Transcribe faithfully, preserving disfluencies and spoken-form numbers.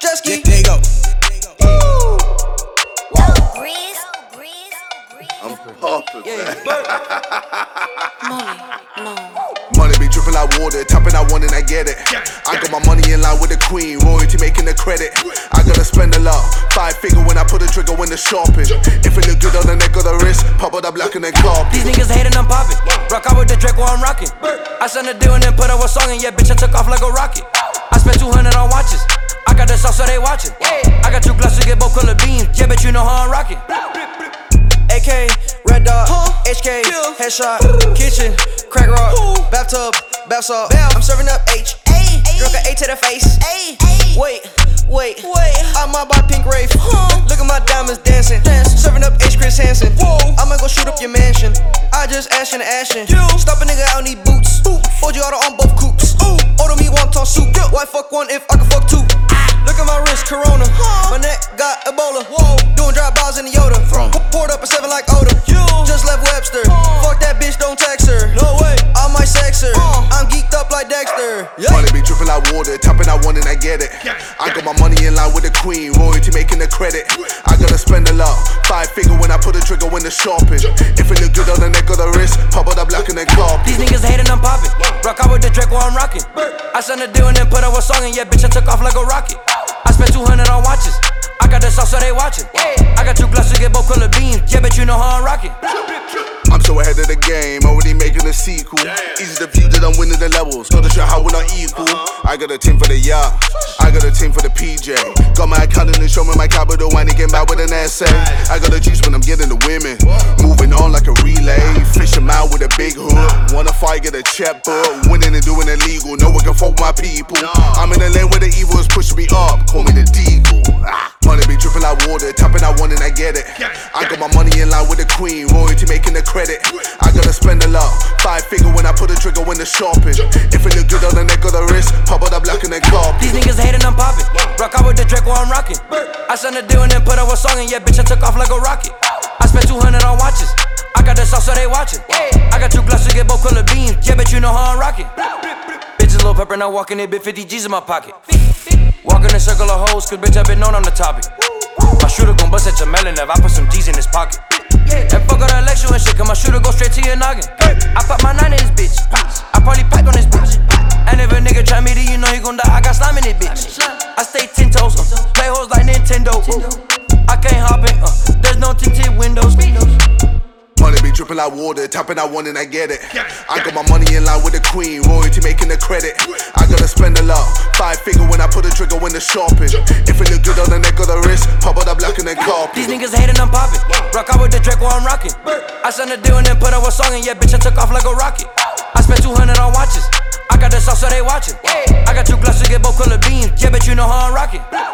jet ski. There you go. Ooh. I'm poppin'. Yeah. Money, no. Money be dripping like water, tapping I want and I get it. I got my money in line with the queen, royalty making the credit. I gotta spend a lot, five figure when I put a trigger when the shopping. If it look good on the neck or the wrist, pop out the black and then carpet. These niggas hating, I'm popping. Rock out with the Draco, I'm rocking. I signed a deal and then put up a song and yeah, bitch, I took off like a rocket. I spent two hundred on watches. I got the sauce so they watching. I got two glasses to get both color beams. Yeah, bitch, you know how I'm rocking. A K, Red Dot, H K, Headshot, Kitchen, Crack Rock, Bathtub, Bath Salt. I'm serving up H, drunk a A to the face. Wait, wait, wait. I might buy Pink Wraith. Look at my diamonds dancing. Serving up H Chris Hansen. I'ma go shoot up your mansion. I just ashin' and ashin'. Stop a nigga out, need boots. Fold you auto on both coupes. Order me wonton soup. Why fuck one if I can fuck two? Look at my wrist, Corona. My neck got Ebola. Doing drop balls in the Yoda. Poured up a seven like Oda. Just left Webster. Fuck that bitch, don't text her. No way, I might sex her. I'm geeked up like Dexter. Money be dripping like water, tapping I want and I get it. I got my money in line with the queen, royalty making the credit. I gotta spend a lot, five figure when I put a trigger when the shopping. If it look good on the neck or the wrist, pop out the black and then carpet. These niggas hating, I'm popping. Rock out with the Draco, I'm rocking. I signed a deal and then put up a song and yeah, bitch, I took off like a rocket. I spent two hundred on watches. I got the sauce so they watching. I got two glasses to get both color beams. Yeah, bitch, you know how I'm rocking. I'm so ahead of the game, already making a sequel. Easy to view that I'm winning the levels. Gotta show how we're not equal. I got a team for the yacht, I got a team for the P J. Got my accountant and show me my capital when they get back with an essay. I got the juice when I'm getting the women. Moving on like a relay. Fish 'em out with a big hook. Wanna fight, get a check book. Winning and doing illegal. No one can fuck my people. I'm in the lane where the evil is pushing me up. Call me the Deagle. Ah. Money be dripping like water, tapping I want and I get it. I got my money in line with the queen, royalty making the credit. I gotta spend a lot, five figure when I put a trigger when the shopping. If it look good on the neck or the wrist, pop out the black and then carpet. These niggas hating, I'm popping. Rock out with the Draco, I'm rocking. I signed a deal and then put up a song and yeah, bitch, I took off like a rocket. I spent two hundred on watches. I got the sauce so they watching. I got two glasses to get both color beams. Yeah, bitch, you know how I'm rocking. Bitches low pepper, now walking in, bit fifty G's in my pocket. Walk in a circle of hoes, cause bitch, I been known I'm the topic. My shooter gon' bust at your melon if I put some G's in his pocket. And fuck all the election and shit, cause my shooter go straight to your noggin. I pop my nine in his bitch. I probably packed on this bitch. And if a nigga try me to, you know he gon' die. I got slime in this bitch. I stay ten toes, uh, play hoes like Nintendo. I can't hop in, uh, there's no tinted windows. Money be dripping like water, tapping I want and I get it. I got my money in line with the queen, royalty making the credit. I gotta spend a lot, five figure when I put a trigger when the shopping. If it look good on the neck or the wrist, pop out the black and then carpet. These niggas hating, I'm popping. Rock out with the Draco, I'm rocking. I signed a deal and then put up a song and yeah, bitch, I took off like a rocket. I spent two hundred on watches. I got the sauce so they watching. I got two glasses to get both color beams. Yeah, bitch, you know how I'm rocking.